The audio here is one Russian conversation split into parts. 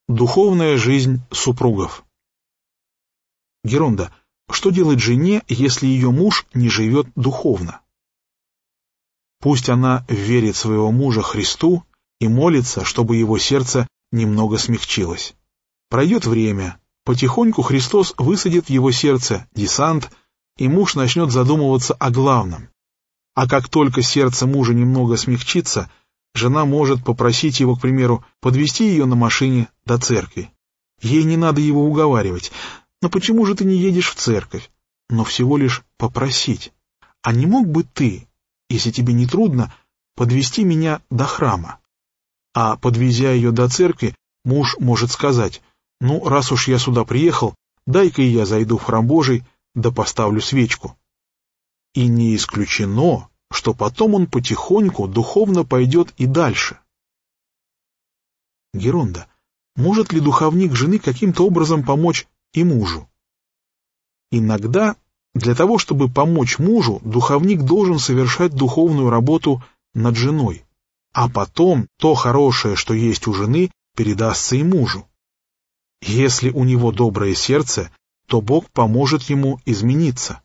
Духовная жизнь супругов. Геронда, что делать жене, если ее муж не живет духовно? Пусть она верит своего мужа Христу и молится, чтобы его сердце немного смягчилось. Пройдет время, потихоньку Христос высадит в его сердце десант, и муж начнет задумываться о главном. А как только сердце мужа немного смягчится, жена может попросить его, к примеру, подвезти ее на машине до церкви. Ей не надо его уговаривать. «Но почему же ты не едешь в церковь?» Но всего лишь попросить. «А не мог бы ты, если тебе не трудно, подвезти меня до храма?» А подвезя ее до церкви, муж может сказать: «Ну, раз уж я сюда приехал, дай-ка и я зайду в храм Божий, да поставлю свечку». И не исключено, что потом он потихоньку духовно пойдет и дальше. Геронда, может ли духовник жены каким-то образом помочь и мужу? Иногда для того, чтобы помочь мужу, духовник должен совершать духовную работу над женой, а потом то хорошее, что есть у жены, передастся и мужу. Если у него доброе сердце, то Бог поможет ему измениться.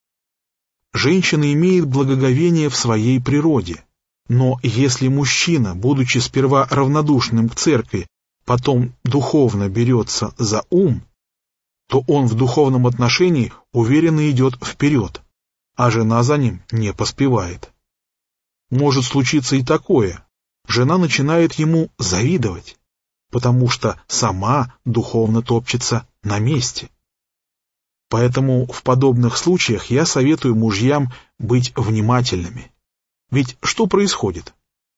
Женщина имеет благоговение в своей природе, но если мужчина, будучи сперва равнодушным к церкви, потом духовно берется за ум, то он в духовном отношении уверенно идет вперед, а жена за ним не поспевает. Может случиться и такое: жена начинает ему завидовать, потому что сама духовно топчется на месте. Поэтому в подобных случаях я советую мужьям быть внимательными. Ведь что происходит?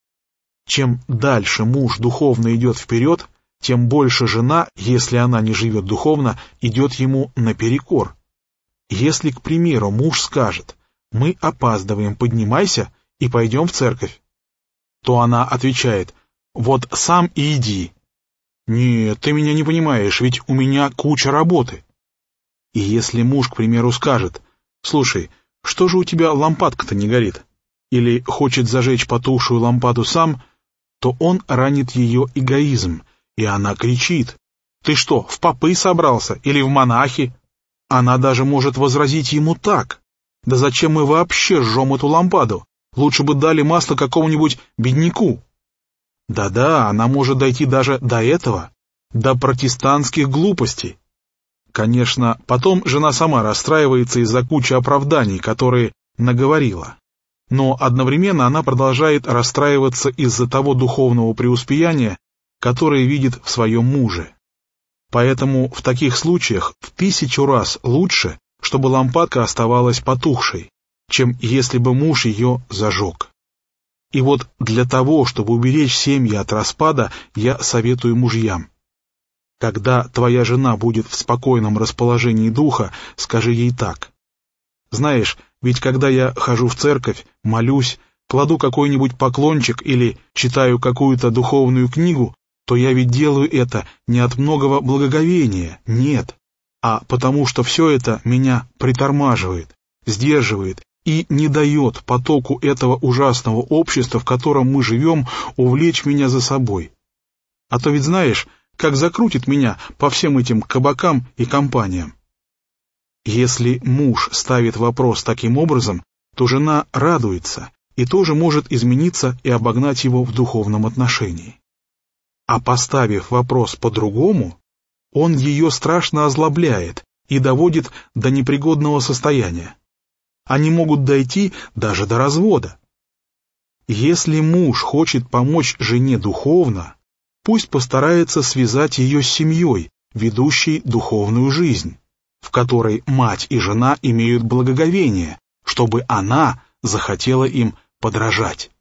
Чем дальше муж духовно идет вперед, тем больше жена, если она не живет духовно, идет ему наперекор. Если, к примеру, муж скажет: «Мы опаздываем, поднимайся и пойдем в церковь», то она отвечает: «Вот сам и иди». «Нет, ты меня не понимаешь, ведь у меня куча работы». И если муж, к примеру, скажет: «Слушай, что же у тебя лампадка-то не горит?» или хочет зажечь потухшую лампаду сам, то он ранит ее эгоизм, и она кричит: «Ты что, в попы собрался или в монахи?» Она даже может возразить ему так: «Да зачем мы вообще жжем эту лампаду? Лучше бы дали масло какому-нибудь бедняку». Да-да, она может дойти даже до этого, до протестантских глупостей. Конечно, потом жена сама расстраивается из-за кучи оправданий, которые наговорила. Но одновременно она продолжает расстраиваться из-за того духовного преуспеяния, которое видит в своем муже. Поэтому в таких случаях в 1000 раз лучше, чтобы лампадка оставалась потухшей, чем если бы муж ее зажег. И вот для того, чтобы уберечь семьи от распада, я советую мужьям: когда твоя жена будет в спокойном расположении духа, скажи ей так: «Знаешь, ведь когда я хожу в церковь, молюсь, кладу какой-нибудь поклончик или читаю какую-то духовную книгу, то я ведь делаю это не от многого благоговения, нет, а потому что все это меня притормаживает, сдерживает и не дает потоку этого ужасного общества, в котором мы живем, увлечь меня за собой. А то ведь знаешь, как закрутит меня по всем этим кабакам и компаниям». Если муж ставит вопрос таким образом, то жена радуется и тоже может измениться и обогнать его в духовном отношении. А поставив вопрос по-другому, он ее страшно озлобляет и доводит до непригодного состояния. Они могут дойти даже до развода. Если муж хочет помочь жене духовно, пусть постарается связать ее с семьей, ведущей духовную жизнь, в которой мать и жена имеют благоговение, чтобы она захотела им подражать.